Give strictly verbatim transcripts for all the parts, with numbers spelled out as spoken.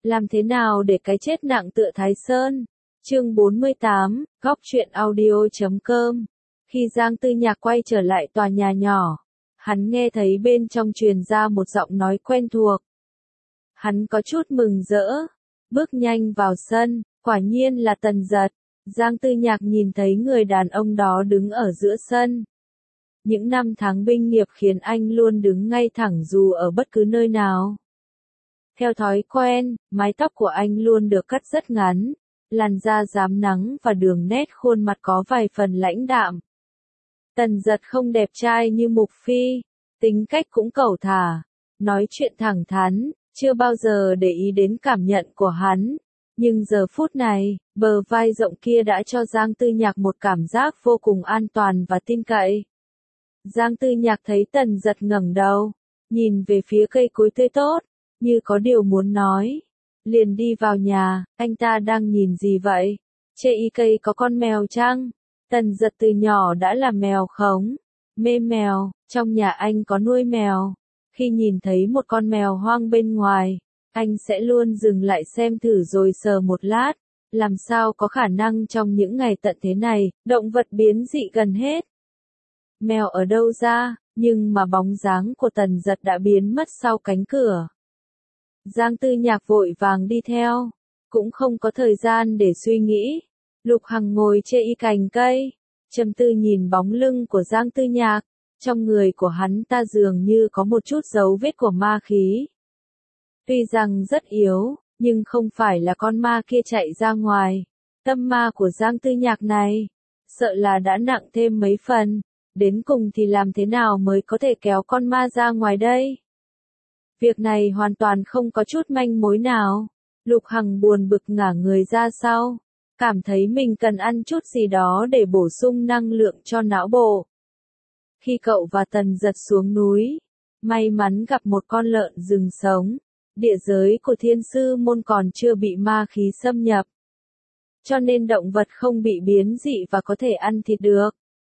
Làm thế nào để cái chết nặng tựa Thái Sơn? Chương bốn mươi tám, góc truyện audio chấm com. Khi Giang Tư Nhạc quay trở lại tòa nhà nhỏ, hắn nghe thấy bên trong truyền ra một giọng nói quen thuộc. Hắn có chút mừng rỡ, bước nhanh vào sân, quả nhiên là Tần Dật. Giang Tư Nhạc nhìn thấy người đàn ông đó đứng ở giữa sân. Những năm tháng binh nghiệp khiến anh luôn đứng ngay thẳng dù ở bất cứ nơi nào. Theo thói quen, mái tóc của anh luôn được cắt rất ngắn, làn da rám nắng và đường nét khuôn mặt có vài phần lãnh đạm. Tần Dật không đẹp trai như Mục Phi, tính cách cũng cẩu thả, nói chuyện thẳng thắn, chưa bao giờ để ý đến cảm nhận của hắn. Nhưng giờ phút này, bờ vai rộng kia đã cho Giang Tư Nhạc một cảm giác vô cùng an toàn và tin cậy. Giang Tư Nhạc thấy Tần Dật ngẩng đầu, nhìn về phía cây cối tươi tốt, như có điều muốn nói. Liền đi vào nhà, anh ta đang nhìn gì vậy? Chê y cây có con mèo chăng? Tần Dật từ nhỏ đã là mèo khống, mê mèo, trong nhà anh có nuôi mèo. Khi nhìn thấy một con mèo hoang bên ngoài, anh sẽ luôn dừng lại xem thử rồi sờ một lát. Làm sao có khả năng trong những ngày tận thế này, động vật biến dị gần hết. Mèo ở đâu ra, nhưng mà bóng dáng của Tần Dật đã biến mất sau cánh cửa. Giang Tư Nhạc vội vàng đi theo, cũng không có thời gian để suy nghĩ. Lục Hằng ngồi chê y cành cây, trầm tư nhìn bóng lưng của Giang Tư Nhạc, trong người của hắn ta dường như có một chút dấu vết của ma khí. Tuy rằng rất yếu, nhưng không phải là con ma kia chạy ra ngoài. Tâm ma của Giang Tư Nhạc này, sợ là đã nặng thêm mấy phần, đến cùng thì làm thế nào mới có thể kéo con ma ra ngoài đây? Việc này hoàn toàn không có chút manh mối nào. Lục Hằng buồn bực ngả người ra sau, cảm thấy mình cần ăn chút gì đó để bổ sung năng lượng cho não bộ. Khi cậu và Tần Dật xuống núi, may mắn gặp một con lợn rừng sống. Địa giới của Thiên Sư Môn còn chưa bị ma khí xâm nhập, cho nên động vật không bị biến dị và có thể ăn thịt được.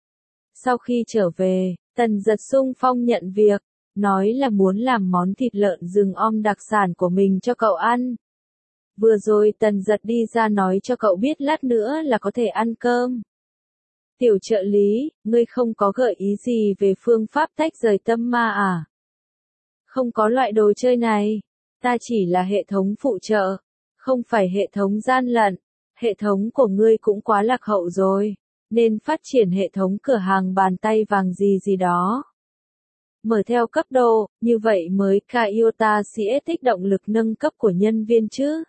Sau khi trở về, Tần Dật xung phong nhận việc, nói là muốn làm món thịt lợn rừng om đặc sản của mình cho cậu ăn. Vừa rồi Tần Dật đi ra nói cho cậu biết lát nữa là có thể ăn cơm. Tiểu trợ lý, ngươi không có gợi ý gì về phương pháp tách rời tâm ma à? Không có loại đồ chơi này. Ta chỉ là hệ thống phụ trợ, không phải hệ thống gian lận. Hệ thống của ngươi cũng quá lạc hậu rồi, nên phát triển hệ thống cửa hàng bàn tay vàng gì gì đó. Mở theo cấp độ, như vậy mới ca iota sẽ thích động lực nâng cấp của nhân viên chứ.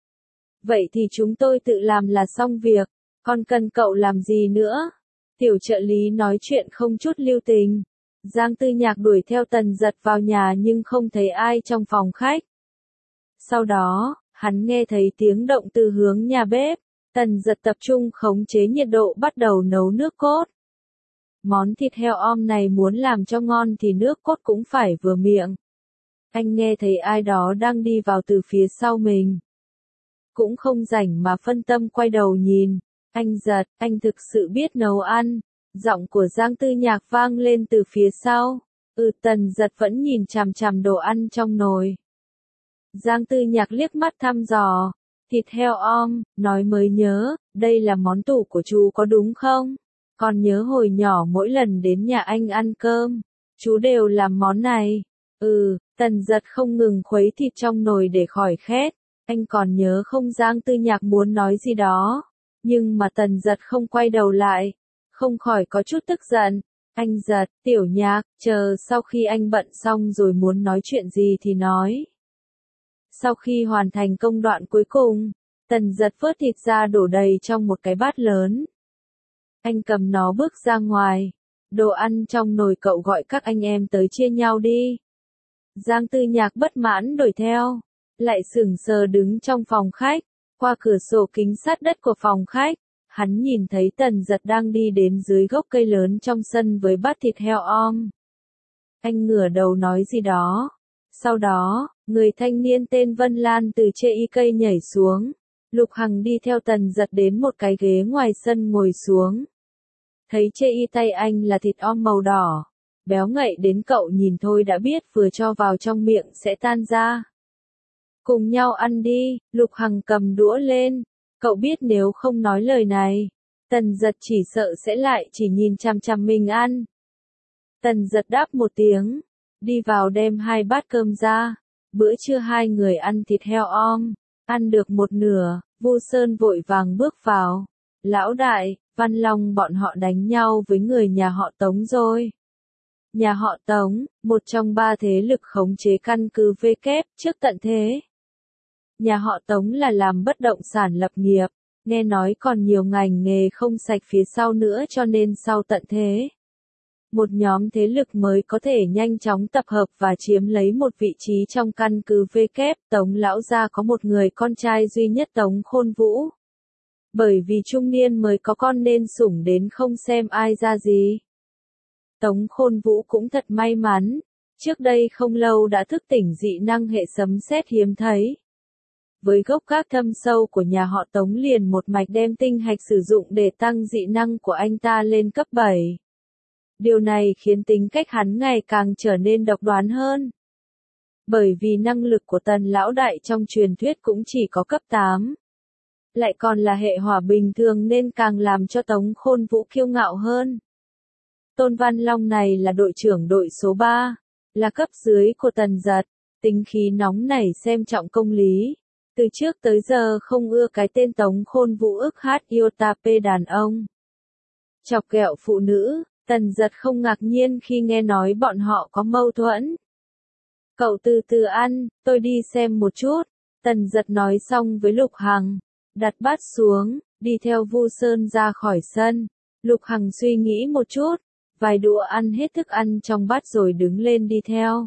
Vậy thì chúng tôi tự làm là xong việc, còn cần cậu làm gì nữa? Tiểu trợ lý nói chuyện không chút lưu tình. Giang Tư Nhạc đuổi theo Tần Dật vào nhà nhưng không thấy ai trong phòng khách. Sau đó, hắn nghe thấy tiếng động từ hướng nhà bếp. Tần Dật tập trung khống chế nhiệt độ bắt đầu nấu nước cốt. Món thịt heo om này muốn làm cho ngon thì nước cốt cũng phải vừa miệng. Anh nghe thấy ai đó đang đi vào từ phía sau mình. Cũng không rảnh mà phân tâm quay đầu nhìn. Anh Dật, anh thực sự biết nấu ăn. Giọng của Giang Tư Nhạc vang lên từ phía sau. Ừ, Tần Dật vẫn nhìn chằm chằm đồ ăn trong nồi. Giang Tư Nhạc liếc mắt thăm dò. Thịt heo om, nói mới nhớ, đây là món tủ của chú có đúng không? Còn nhớ hồi nhỏ mỗi lần đến nhà anh ăn cơm, chú đều làm món này. Ừ, Tần Dật không ngừng khuấy thịt trong nồi để khỏi khét. Anh còn nhớ không? Giang Tư Nhạc muốn nói gì đó, nhưng mà Tần Dật không quay đầu lại, không khỏi có chút tức giận. Anh Dật, Tiểu Nhạc, chờ sau khi anh bận xong rồi muốn nói chuyện gì thì nói. Sau khi hoàn thành công đoạn cuối cùng, Tần Dật vớt thịt ra đổ đầy trong một cái bát lớn. Anh cầm nó bước ra ngoài. Đồ ăn trong nồi cậu gọi các anh em tới chia nhau đi. Giang Tư Nhạc bất mãn đuổi theo, lại sững sờ đứng trong phòng khách. Qua cửa sổ kính sát đất của phòng khách, hắn nhìn thấy Tần Dật đang đi đến dưới gốc cây lớn trong sân với bát thịt heo om. Anh ngửa đầu nói gì đó. Sau đó, người thanh niên tên Vân Lan từ chê y cây nhảy xuống. Lục Hằng đi theo Tần Dật đến một cái ghế ngoài sân ngồi xuống. Thấy chê y tay anh là thịt om màu đỏ, béo ngậy đến cậu nhìn thôi đã biết vừa cho vào trong miệng sẽ tan ra. Cùng nhau ăn đi, Lục Hằng cầm đũa lên. Cậu biết nếu không nói lời này, Tần Giật chỉ sợ sẽ lại chỉ nhìn chằm chằm mình ăn. Tần Giật đáp một tiếng, đi vào đem hai bát cơm ra. Bữa trưa hai người ăn thịt heo om, ăn được một nửa, Vu Sơn vội vàng bước vào. Lão đại, Văn Long bọn họ đánh nhau với người nhà họ Tống rồi. Nhà họ Tống, một trong ba thế lực khống chế căn cứ V kép trước tận thế. Nhà họ Tống là làm bất động sản lập nghiệp, nghe nói còn nhiều ngành nghề không sạch phía sau nữa cho nên sau tận thế. Một nhóm thế lực mới có thể nhanh chóng tập hợp và chiếm lấy một vị trí trong căn cứ V kép. Tống lão gia có một người con trai duy nhất Tống Khôn Vũ. Bởi vì trung niên mới có con nên sủng đến không xem ai ra gì. Tống Khôn Vũ cũng thật may mắn, trước đây không lâu đã thức tỉnh dị năng hệ sấm sét hiếm thấy. Với gốc gác thâm sâu của nhà họ Tống liền một mạch đem tinh hạch sử dụng để tăng dị năng của anh ta lên cấp bảy. Điều này khiến tính cách hắn ngày càng trở nên độc đoán hơn. Bởi vì năng lực của Tần lão đại trong truyền thuyết cũng chỉ có cấp tám. Lại còn là hệ hỏa bình thường nên càng làm cho Tống Khôn Vũ kiêu ngạo hơn. Tôn Văn Long này là đội trưởng đội số ba, là cấp dưới của Tần Giật, tính khí nóng nảy xem trọng công lý. Từ trước tới giờ không ưa cái tên Tống Khôn Vũ ức hát yêu tà pê đàn ông. Chọc ghẹo phụ nữ, Tần Giật không ngạc nhiên khi nghe nói bọn họ có mâu thuẫn. Cậu từ từ ăn, tôi đi xem một chút. Tần Giật nói xong với Lục Hằng, đặt bát xuống, đi theo Vu Sơn ra khỏi sân. Lục Hằng suy nghĩ một chút, vài đũa ăn hết thức ăn trong bát rồi đứng lên đi theo.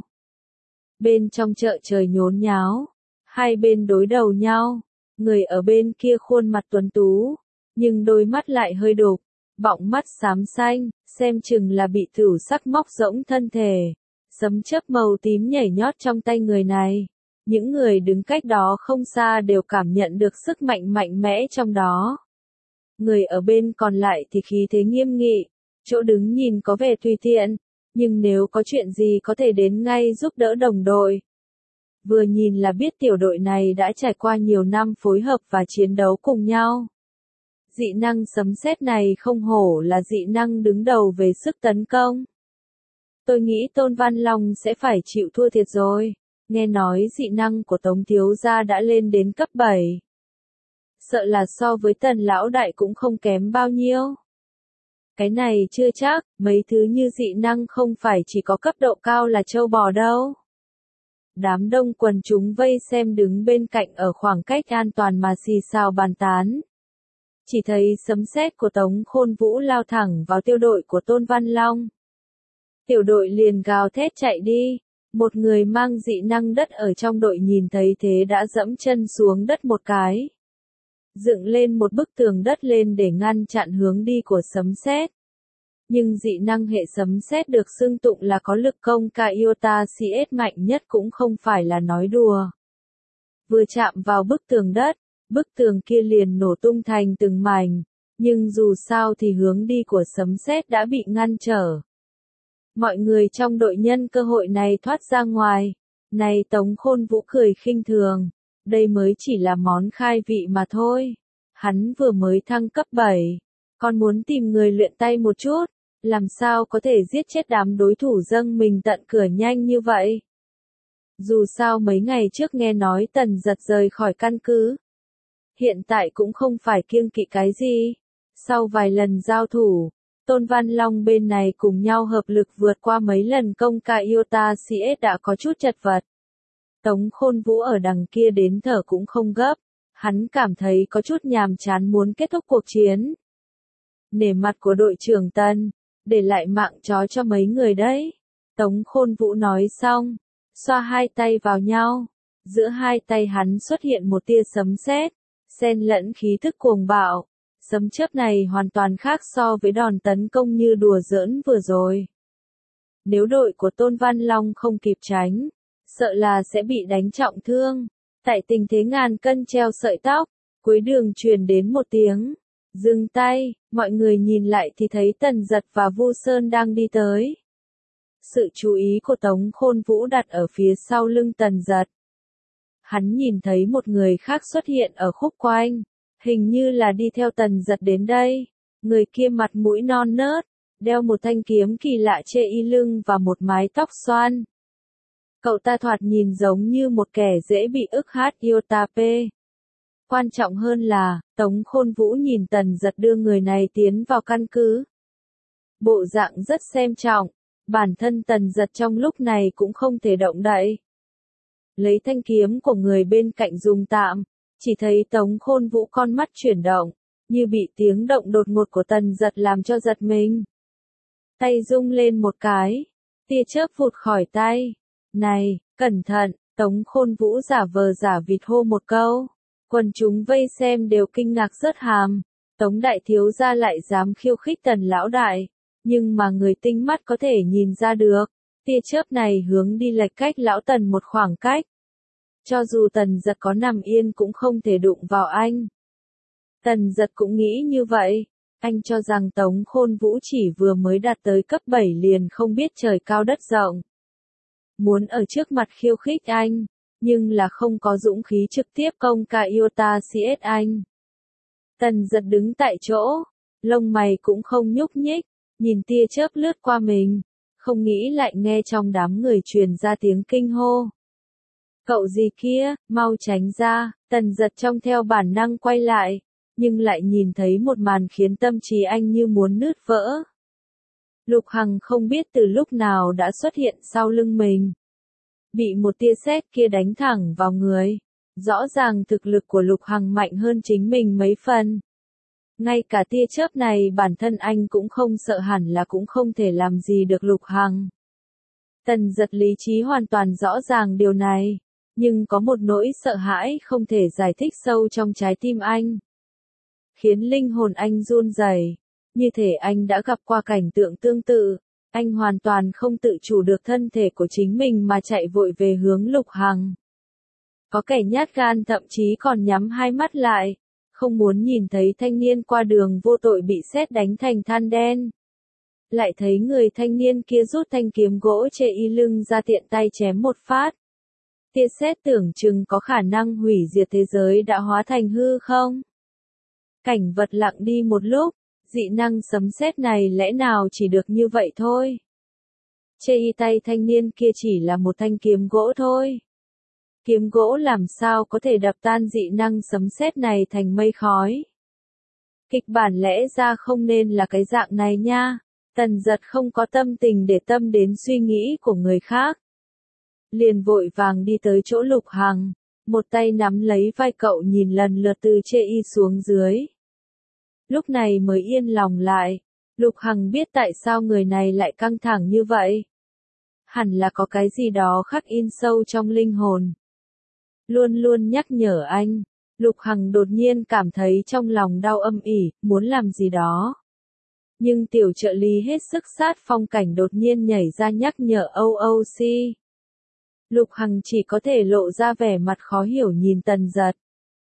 Bên trong chợ trời nhốn nháo, hai bên đối đầu nhau, người ở bên kia khuôn mặt tuấn tú, nhưng đôi mắt lại hơi đục, bọng mắt xám xanh, xem chừng là bị thửu sắc móc rỗng thân thể. Sấm chớp màu tím nhảy nhót trong tay người này. Những người đứng cách đó không xa đều cảm nhận được sức mạnh mạnh mẽ trong đó. Người ở bên còn lại thì khí thế nghiêm nghị, chỗ đứng nhìn có vẻ tùy tiện, nhưng nếu có chuyện gì có thể đến ngay giúp đỡ đồng đội. Vừa nhìn là biết tiểu đội này đã trải qua nhiều năm phối hợp và chiến đấu cùng nhau. Dị năng sấm sét này không hổ là dị năng đứng đầu về sức tấn công. Tôi nghĩ Tôn Văn Long sẽ phải chịu thua thiệt rồi. Nghe nói dị năng của Tống thiếu gia đã lên đến cấp bảy. Sợ là so với Tần lão đại cũng không kém bao nhiêu. Cái này chưa chắc, mấy thứ như dị năng không phải chỉ có cấp độ cao là trâu bò đâu. Đám đông quần chúng vây xem đứng bên cạnh ở khoảng cách an toàn mà xì xào bàn tán. Chỉ thấy sấm sét của Tống Khôn Vũ lao thẳng vào tiêu đội của Tôn Văn Long. Tiểu đội liền gào thét chạy đi. Một người mang dị năng đất ở trong đội nhìn thấy thế đã dẫm chân xuống đất một cái. Dựng lên một bức tường đất lên để ngăn chặn hướng đi của sấm sét. Nhưng dị năng hệ sấm sét được xưng tụng là có lực công ca iota xê ét mạnh nhất cũng không phải là nói đùa. Vừa chạm vào bức tường đất, bức tường kia liền nổ tung thành từng mảnh, nhưng dù sao thì hướng đi của sấm sét đã bị ngăn trở. Mọi người trong đội nhân cơ hội này thoát ra ngoài. Này Tống Khôn Vũ cười khinh thường. Đây mới chỉ là món khai vị mà thôi. Hắn vừa mới thăng cấp bảy. Còn muốn tìm người luyện tay một chút. Làm sao có thể giết chết đám đối thủ dâng mình tận cửa nhanh như vậy? Dù sao mấy ngày trước nghe nói Tần Giật rời khỏi căn cứ. Hiện tại cũng không phải kiêng kỵ cái gì. Sau vài lần giao thủ, Tôn Văn Long bên này cùng nhau hợp lực vượt qua mấy lần công ca iota xê ét đã có chút chật vật. Tống Khôn Vũ ở đằng kia đến thở cũng không gấp. Hắn cảm thấy có chút nhàm chán muốn kết thúc cuộc chiến. Nể mặt của đội trưởng Tần, để lại mạng chó cho mấy người đấy. Tống Khôn Vũ nói xong, xoa hai tay vào nhau. Giữa hai tay hắn xuất hiện một tia sấm sét, xen lẫn khí thức cuồng bạo. Sấm chớp này hoàn toàn khác so với đòn tấn công như đùa giỡn vừa rồi. Nếu đội của Tôn Văn Long không kịp tránh, sợ là sẽ bị đánh trọng thương. Tại tình thế ngàn cân treo sợi tóc, cuối đường truyền đến một tiếng. Dừng tay, mọi người nhìn lại thì thấy Tần Giật và Vu Sơn đang đi tới. Sự chú ý của Tống Khôn Vũ đặt ở phía sau lưng Tần Giật. hắn nhìn thấy một người khác xuất hiện ở khúc quanh, hình như là đi theo Tần Giật đến đây. Người kia mặt mũi non nớt, đeo một thanh kiếm kỳ lạ chê y lưng và một mái tóc xoăn. Cậu ta thoạt nhìn giống như một kẻ dễ bị ức hát Yotape. Quan trọng hơn là, Tống Khôn Vũ nhìn Tần Giật đưa người này tiến vào căn cứ. Bộ dạng rất xem trọng, bản thân Tần Giật trong lúc này cũng không thể động đậy. Lấy thanh kiếm của người bên cạnh dùng tạm, chỉ thấy Tống Khôn Vũ con mắt chuyển động, như bị tiếng động đột ngột của Tần Giật làm cho giật mình. Tay rung lên một cái, tia chớp vụt khỏi tay. Này, cẩn thận, Tống Khôn Vũ giả vờ giả vịt hô một câu. Quần chúng vây xem đều kinh ngạc rớt hàm. Tống đại thiếu gia lại dám khiêu khích Tần lão đại. Nhưng mà người tinh mắt có thể nhìn ra được, tia chớp này hướng đi lệch cách lão Tần một khoảng cách. Cho dù Tần Giật có nằm yên cũng không thể đụng vào anh. Tần Giật cũng nghĩ như vậy. Anh cho rằng Tống Khôn Vũ chỉ vừa mới đạt tới cấp bảy liền không biết trời cao đất rộng. Muốn ở trước mặt khiêu khích anh, nhưng là không có dũng khí trực tiếp công ca Iota xê ét anh. Tần Giật đứng tại chỗ, lông mày cũng không nhúc nhích, nhìn tia chớp lướt qua mình, không nghĩ lại nghe trong đám người truyền ra tiếng kinh hô. Cậu gì kia, mau tránh ra, Tần Giật trong theo bản năng quay lại, nhưng lại nhìn thấy một màn khiến tâm trí anh như muốn nứt vỡ. Lục Hằng không biết từ lúc nào đã xuất hiện sau lưng mình. Bị một tia sét kia đánh thẳng vào người. Rõ ràng thực lực của Lục Hằng mạnh hơn chính mình mấy phần. Ngay cả tia chớp này bản thân anh cũng không sợ, hẳn là cũng không thể làm gì được Lục Hằng. Tần Giật lý trí hoàn toàn rõ ràng điều này, nhưng có một nỗi sợ hãi không thể giải thích sâu trong trái tim anh. Khiến linh hồn anh run rẩy, như thể anh đã gặp qua cảnh tượng tương tự. Anh hoàn toàn không tự chủ được thân thể của chính mình mà chạy vội về hướng Lục Hằng. Có kẻ nhát gan thậm chí còn nhắm hai mắt lại, không muốn nhìn thấy thanh niên qua đường vô tội bị sét đánh thành than đen. Lại thấy người thanh niên kia rút thanh kiếm gỗ chê y lưng ra tiện tay chém một phát. Tia sét tưởng chừng có khả năng hủy diệt thế giới đã hóa thành hư không? Cảnh vật lặng đi một lúc, dị năng sấm sét này lẽ nào chỉ được như vậy thôi? Chê y tay thanh niên kia chỉ là một thanh kiếm gỗ thôi. Kiếm gỗ làm sao có thể đập tan dị năng sấm sét này thành mây khói? Kịch bản lẽ ra không nên là cái dạng này nha. Tần Giật không có tâm tình để tâm đến suy nghĩ của người khác. Liền vội vàng đi tới chỗ Lục Hằng, một tay nắm lấy vai cậu nhìn lần lượt từ chê y xuống dưới. Lúc này mới yên lòng lại, Lục Hằng biết tại sao người này lại căng thẳng như vậy. Hẳn là có cái gì đó khắc in sâu trong linh hồn. Luôn luôn nhắc nhở anh, Lục Hằng đột nhiên cảm thấy trong lòng đau âm ỉ, muốn làm gì đó. Nhưng tiểu trợ lý hết sức sát phong cảnh đột nhiên nhảy ra nhắc nhở o o xê. Lục Hằng chỉ có thể lộ ra vẻ mặt khó hiểu nhìn Tần Giật.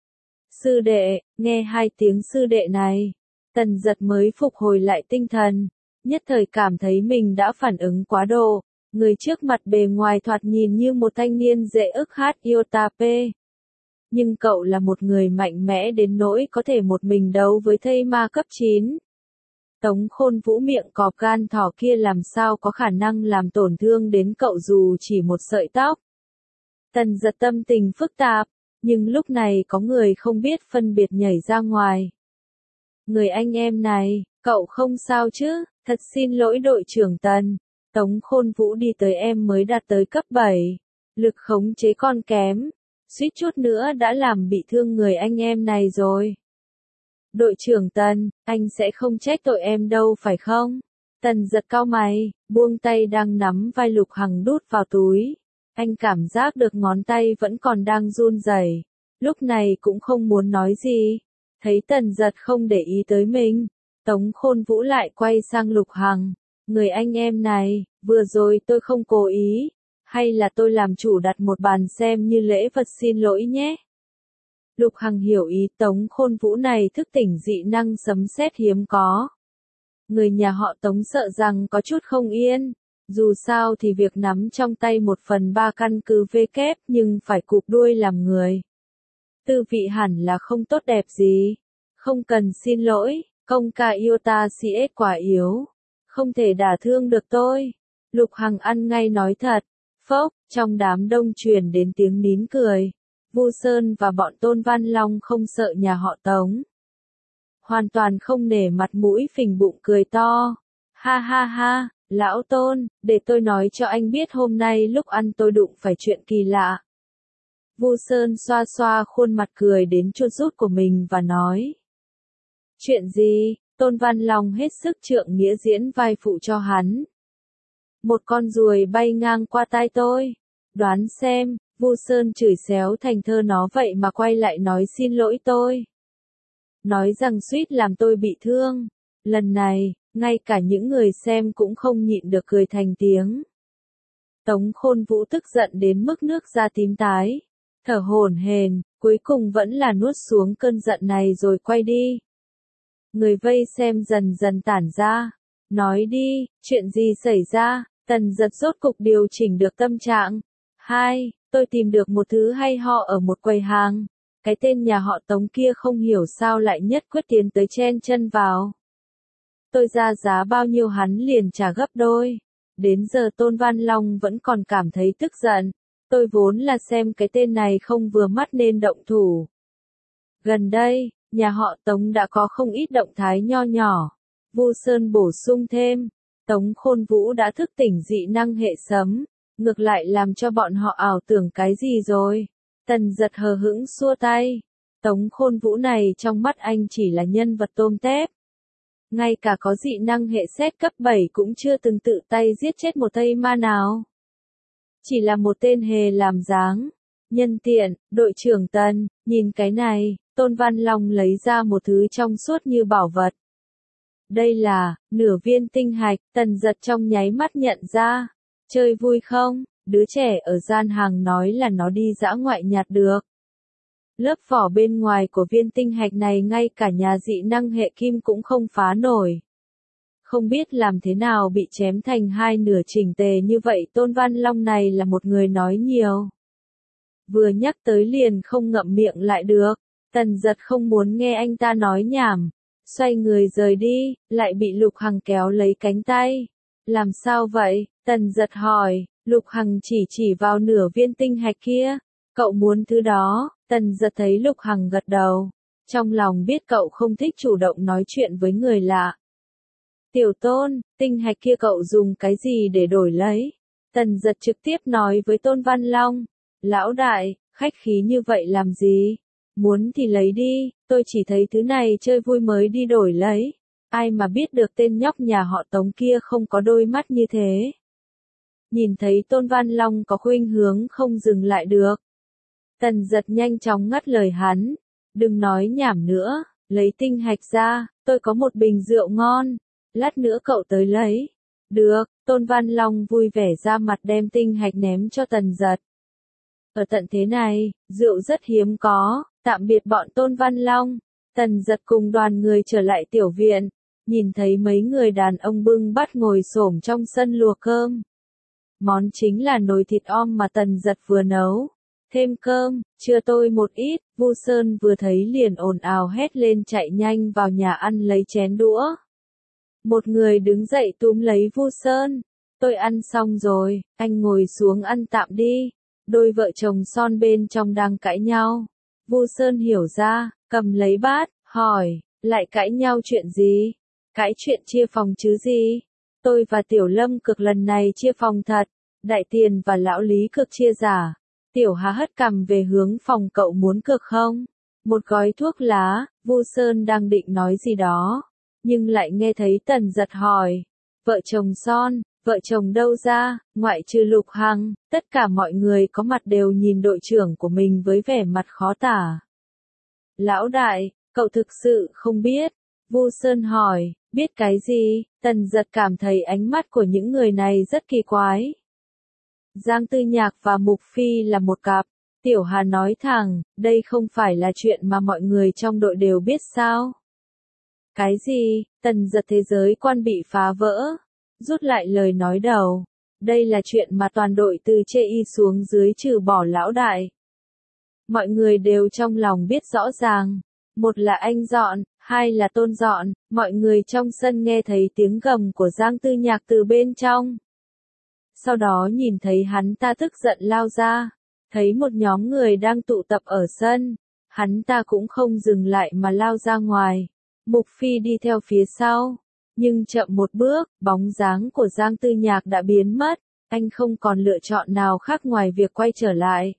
Sư đệ, nghe hai tiếng sư đệ này, Tần Giật mới phục hồi lại tinh thần, nhất thời cảm thấy mình đã phản ứng quá độ. Người trước mặt bề ngoài thoạt nhìn như một thanh niên dễ ức hát Yotape. Nhưng cậu là một người mạnh mẽ đến nỗi có thể một mình đấu với thây ma cấp chín. Tống Khôn Vũ miệng cọp gan thỏ kia làm sao có khả năng làm tổn thương đến cậu dù chỉ một sợi tóc. Tần Giật tâm tình phức tạp, nhưng lúc này có người không biết phân biệt nhảy ra ngoài. Người anh em này, cậu không sao chứ? Thật xin lỗi đội trưởng Tần. Tống Khôn Vũ đi tới em mới đạt tới cấp bảy. Lực khống chế còn kém. Suýt chút nữa đã làm bị thương người anh em này rồi. Đội trưởng Tần, anh sẽ không trách tội em đâu phải không? Tần Giật cau mày, buông tay đang nắm vai Lục Hằng đút vào túi. Anh cảm giác được ngón tay vẫn còn đang run rẩy. Lúc này cũng không muốn nói gì. Thấy Tần Giật không để ý tới mình, Tống Khôn Vũ lại quay sang Lục Hằng. Người anh em này, vừa rồi tôi không cố ý, hay là tôi làm chủ đặt một bàn xem như lễ vật xin lỗi nhé. Lục Hằng hiểu ý Tống Khôn Vũ này thức tỉnh dị năng sấm sét hiếm có. Người nhà họ Tống sợ rằng có chút không yên, Dù sao thì việc nắm trong tay một phần ba căn cứ vê kép nhưng phải cụp đuôi làm người. Tư vị hẳn là không tốt đẹp gì. Không cần xin lỗi, công ca yêu ta xê ét quá yếu. Không thể đả thương được tôi. Lục Hằng ăn ngay nói thật. Phốc, trong đám đông truyền đến tiếng nín cười. Vu Sơn và bọn Tôn Văn Long không sợ nhà họ Tống. Hoàn toàn không nể mặt mũi phình bụng cười to. Ha ha ha, lão Tôn, để tôi nói cho anh biết hôm nay lúc ăn tôi đụng phải chuyện kỳ lạ. Vu Sơn xoa xoa khuôn mặt cười đến chuột rút của mình và nói. Chuyện gì? Tôn Văn Long hết sức trượng nghĩa diễn vai phụ cho hắn. Một con ruồi bay ngang qua tai tôi. Đoán xem, Vu Sơn chửi xéo thành thơ nó vậy mà quay lại nói xin lỗi tôi. Nói rằng suýt làm tôi bị thương. Lần này, ngay cả những người xem cũng không nhịn được cười thành tiếng. Tống Khôn Vũ tức giận đến mức nước da tím tái. Thở hổn hển, cuối cùng vẫn là nuốt xuống cơn giận này rồi quay đi. Người vây xem dần dần tản ra. Nói đi, chuyện gì xảy ra? Tần Giật rốt cục điều chỉnh được tâm trạng. Hai, tôi tìm được một thứ hay ho ở một quầy hàng. Cái tên nhà họ Tống kia không hiểu sao lại nhất quyết tiến tới chen chân vào. Tôi ra giá bao nhiêu hắn liền trả gấp đôi. Đến giờ Tôn Văn Long vẫn còn cảm thấy tức giận. Tôi vốn là xem cái tên này không vừa mắt nên động thủ. Gần đây, nhà họ Tống đã có không ít động thái nho nhỏ. Vu Sơn bổ sung thêm. Tống Khôn Vũ đã thức tỉnh dị năng hệ sấm. Ngược lại làm cho bọn họ ảo tưởng cái gì rồi. Tần Giật hờ hững xua tay. Tống Khôn Vũ này trong mắt anh chỉ là nhân vật tôm tép. Ngay cả có dị năng hệ sét cấp bảy cũng chưa từng tự tay giết chết một Tây Ma nào. Chỉ là một tên hề làm dáng. Nhân tiện, đội trưởng Tần, nhìn cái này, Tôn Văn Long lấy ra một thứ trong suốt như bảo vật. Đây là, nửa viên tinh hạch, Tần Giật trong nháy mắt nhận ra. Chơi vui không? Đứa trẻ ở gian hàng nói là nó đi dã ngoại nhặt được. Lớp vỏ bên ngoài của viên tinh hạch này ngay cả nhà dị năng hệ kim cũng không phá nổi. Không biết làm thế nào bị chém thành hai nửa chỉnh tề như vậy. Tôn Văn Long này là một người nói nhiều. Vừa nhắc tới liền không ngậm miệng lại được. Tần Giật không muốn nghe anh ta nói nhảm. Xoay người rời đi, lại bị Lục Hằng kéo lấy cánh tay. Làm sao vậy? Tần Giật hỏi. Lục Hằng chỉ chỉ vào nửa viên tinh hạch kia. Cậu muốn thứ đó? Tần Giật thấy Lục Hằng gật đầu. Trong lòng biết cậu không thích chủ động nói chuyện với người lạ. Tiểu Tôn, tinh hạch kia cậu dùng cái gì để đổi lấy? Tần Giật trực tiếp nói với Tôn Văn Long. Lão đại, khách khí như vậy làm gì? Muốn thì lấy đi, tôi chỉ thấy thứ này chơi vui mới đi đổi lấy. Ai mà biết được tên nhóc nhà họ Tống kia không có đôi mắt như thế. Nhìn thấy Tôn Văn Long có khuynh hướng không dừng lại được. Tần Giật nhanh chóng ngắt lời hắn. Đừng nói nhảm nữa, lấy tinh hạch ra, tôi có một bình rượu ngon. Lát nữa cậu tới lấy. Được, Tôn Văn Long vui vẻ ra mặt đem tinh hạch ném cho Tần Giật. Ở tận thế này, rượu rất hiếm có, tạm biệt bọn Tôn Văn Long. Tần Giật cùng đoàn người trở lại tiểu viện. Nhìn thấy mấy người đàn ông bưng bát ngồi xổm trong sân luộc cơm. Món chính là nồi thịt om mà Tần Giật vừa nấu. Thêm cơm, chưa tôi một ít, Vu Sơn vừa thấy liền ồn ào hét lên chạy nhanh vào nhà ăn lấy chén đũa. Một người đứng dậy túm lấy Vu Sơn. Tôi ăn xong rồi, anh ngồi xuống ăn tạm đi. Đôi vợ chồng son bên trong đang cãi nhau. Vu Sơn hiểu ra, cầm lấy bát, hỏi, lại cãi nhau chuyện gì? Cãi chuyện chia phòng chứ gì? Tôi và Tiểu Lâm Cực lần này chia phòng thật. Đại Tiền và Lão Lý Cực chia giả. Tiểu Hà hất cằm về hướng phòng cậu muốn cược không? Một gói thuốc lá, Vu Sơn đang định nói gì đó. Nhưng lại nghe thấy Tần Giật hỏi. Vợ chồng son, vợ chồng đâu ra, ngoại trừ Lục Hằng, tất cả mọi người có mặt đều nhìn đội trưởng của mình với vẻ mặt khó tả. Lão đại, cậu thực sự không biết. Vu Sơn hỏi, biết cái gì? Tần Giật cảm thấy ánh mắt của những người này rất kỳ quái. Giang Tư Nhạc và Mục Phi là một cặp. Tiểu Hà nói thẳng, đây không phải là chuyện mà mọi người trong đội đều biết sao? Cái gì? Tần Giật thế giới quan bị phá vỡ. Rút lại lời nói đầu. Đây là chuyện mà toàn đội từ chê y xuống dưới trừ bỏ lão đại. Mọi người đều trong lòng biết rõ ràng. Một là anh dọn, hai là tôn dọn, mọi người trong sân nghe thấy tiếng gầm của Giang Tư Nhạc từ bên trong. Sau đó nhìn thấy hắn ta tức giận lao ra, thấy một nhóm người đang tụ tập ở sân, hắn ta cũng không dừng lại mà lao ra ngoài. Mục Phi đi theo phía sau, nhưng chậm một bước, bóng dáng của Giang Tư Nhạc đã biến mất, anh không còn lựa chọn nào khác ngoài việc quay trở lại.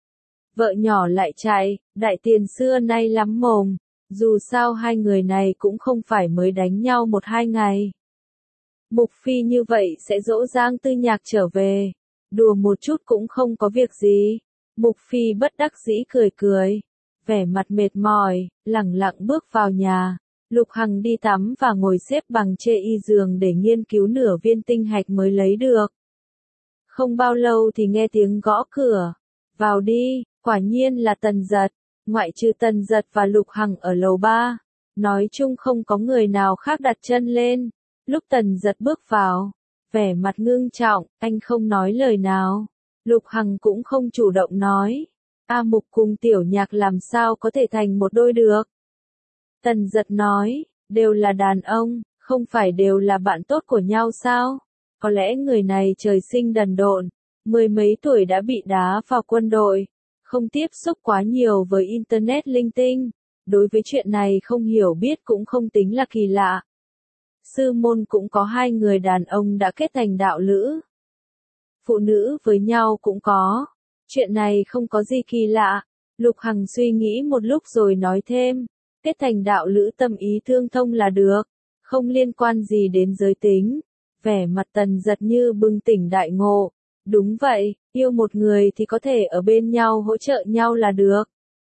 Vợ nhỏ lại chạy, đại tiền xưa nay lắm mồm, dù sao hai người này cũng không phải mới đánh nhau một hai ngày. Mục Phi như vậy sẽ dỗ Giang Tư Nhạc trở về, đùa một chút cũng không có việc gì. Mục Phi bất đắc dĩ cười cười, vẻ mặt mệt mỏi, lẳng lặng bước vào nhà. Lục Hằng đi tắm và ngồi xếp bằng chê y giường để nghiên cứu nửa viên tinh hạch mới lấy được. Không bao lâu thì nghe tiếng gõ cửa. Vào đi, quả nhiên là Tần Dật. Ngoại trừ Tần Dật và Lục Hằng ở lầu ba, nói chung không có người nào khác đặt chân lên. Lúc Tần Dật bước vào, vẻ mặt ngưng trọng, anh không nói lời nào. Lục Hằng cũng không chủ động nói. A Mục cùng Tiểu Nhạc làm sao có thể thành một đôi được. Tần Dật nói, đều là đàn ông, không phải đều là bạn tốt của nhau sao? Có lẽ người này trời sinh đần độn, mười mấy tuổi đã bị đá vào quân đội, không tiếp xúc quá nhiều với Internet linh tinh. Đối với chuyện này không hiểu biết cũng không tính là kỳ lạ. Sư môn cũng có hai người đàn ông đã kết thành đạo lữ. Phụ nữ với nhau cũng có. Chuyện này không có gì kỳ lạ. Lục Hằng suy nghĩ một lúc rồi nói thêm. Kết thành đạo lữ tâm ý tương thông là được. Không liên quan gì đến giới tính. Vẻ mặt Tần Dật như bừng tỉnh đại ngộ. Đúng vậy, yêu một người thì có thể ở bên nhau hỗ trợ nhau là được.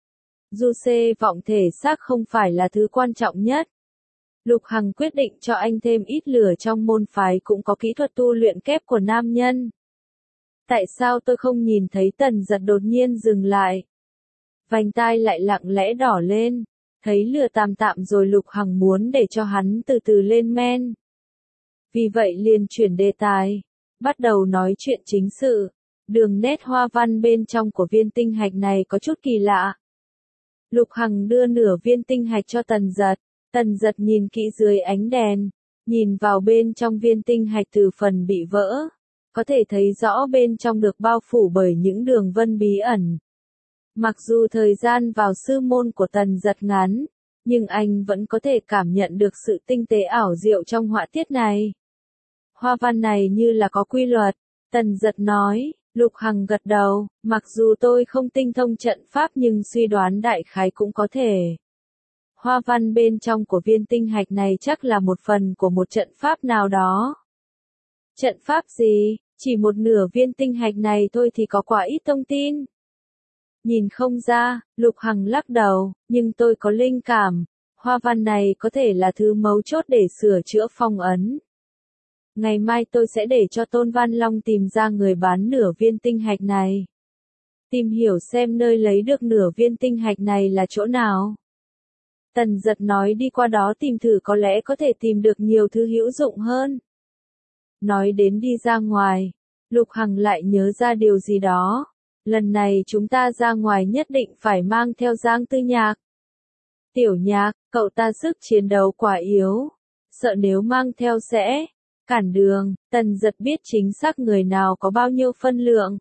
Du xê vọng thể xác không phải là thứ quan trọng nhất. Lục Hằng quyết định cho anh thêm ít lửa trong môn phái cũng có kỹ thuật tu luyện kép của nam nhân. Tại sao tôi không nhìn thấy Tần Dật đột nhiên dừng lại? Vành tai lại lặng lẽ đỏ lên, thấy lửa tạm tạm rồi Lục Hằng muốn để cho hắn từ từ lên men. Vì vậy liền chuyển đề tài, bắt đầu nói chuyện chính sự. Đường nét hoa văn bên trong của viên tinh hạch này có chút kỳ lạ. Lục Hằng đưa nửa viên tinh hạch cho Tần Dật. Tần Dật nhìn kỹ dưới ánh đèn, nhìn vào bên trong viên tinh hạch từ phần bị vỡ, có thể thấy rõ bên trong được bao phủ bởi những đường vân bí ẩn. Mặc dù thời gian vào sư môn của Tần Dật ngắn, nhưng anh vẫn có thể cảm nhận được sự tinh tế ảo diệu trong họa tiết này. Hoa văn này như là có quy luật, Tần Dật nói. Lục Hằng gật đầu, mặc dù tôi không tinh thông trận pháp nhưng suy đoán đại khái cũng có thể. Hoa văn bên trong của viên tinh hạch này chắc là một phần của một trận pháp nào đó. Trận pháp gì? Chỉ một nửa viên tinh hạch này thôi thì có quá ít thông tin. Nhìn không ra, Lục Hằng lắc đầu, nhưng tôi có linh cảm. Hoa văn này có thể là thứ mấu chốt để sửa chữa phong ấn. Ngày mai tôi sẽ để cho Tôn Văn Long tìm ra người bán nửa viên tinh hạch này. Tìm hiểu xem nơi lấy được nửa viên tinh hạch này là chỗ nào. Tần Dật nói đi qua đó tìm thử có lẽ có thể tìm được nhiều thứ hữu dụng hơn. Nói đến đi ra ngoài, Lục Hằng lại nhớ ra điều gì đó. Lần này chúng ta ra ngoài nhất định phải mang theo Giang Tư Nhạc. Tiểu Nhạc, cậu ta sức chiến đấu quá yếu. Sợ nếu mang theo sẽ cản đường. Tần Dật biết chính xác người nào có bao nhiêu phân lượng.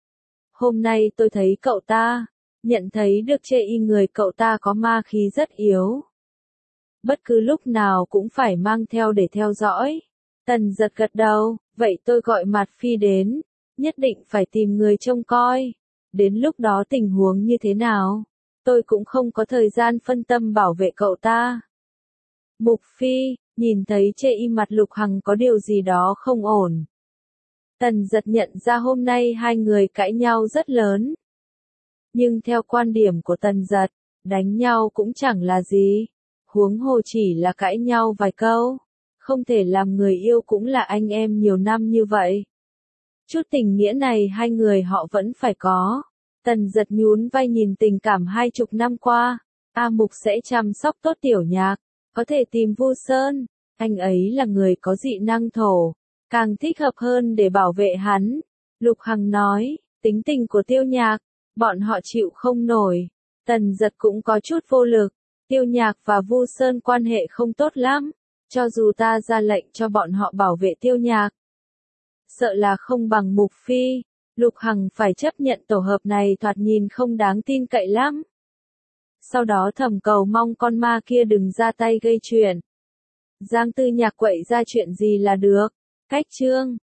Hôm nay tôi thấy cậu ta, nhận thấy được chê y người cậu ta có ma khí rất yếu. Bất cứ lúc nào cũng phải mang theo để theo dõi. Tần Dật gật đầu, vậy tôi gọi Mạt Phi đến, nhất định phải tìm người trông coi. Đến lúc đó tình huống như thế nào, tôi cũng không có thời gian phân tâm bảo vệ cậu ta. Mục Phi, nhìn thấy chê y mặt Lục Hằng có điều gì đó không ổn. Tần Dật nhận ra hôm nay hai người cãi nhau rất lớn. Nhưng theo quan điểm của Tần Dật, đánh nhau cũng chẳng là gì. Huống hồ chỉ là cãi nhau vài câu. Không thể làm người yêu cũng là anh em nhiều năm như vậy. Chút tình nghĩa này hai người họ vẫn phải có. Tần Dật nhún vai nhìn tình cảm hai chục năm qua. A Mục sẽ chăm sóc tốt Tiểu Nhạc. Có thể tìm Vu Sơn. Anh ấy là người có dị năng thổ. càng thích hợp hơn để bảo vệ hắn. Lục Hằng nói, tính tình của Tiêu Nhạc, bọn họ chịu không nổi. Tần Giật cũng có chút vô lực, Tiêu Nhạc và Vu Sơn quan hệ không tốt lắm, cho dù ta ra lệnh cho bọn họ bảo vệ Tiêu Nhạc, sợ là không bằng Mục Phi. Lục Hằng phải chấp nhận tổ hợp này thoạt nhìn không đáng tin cậy lắm. Sau đó thầm cầu mong con ma kia đừng ra tay gây chuyện. Giang Tư Nhạc quậy ra chuyện gì là được. Cách chương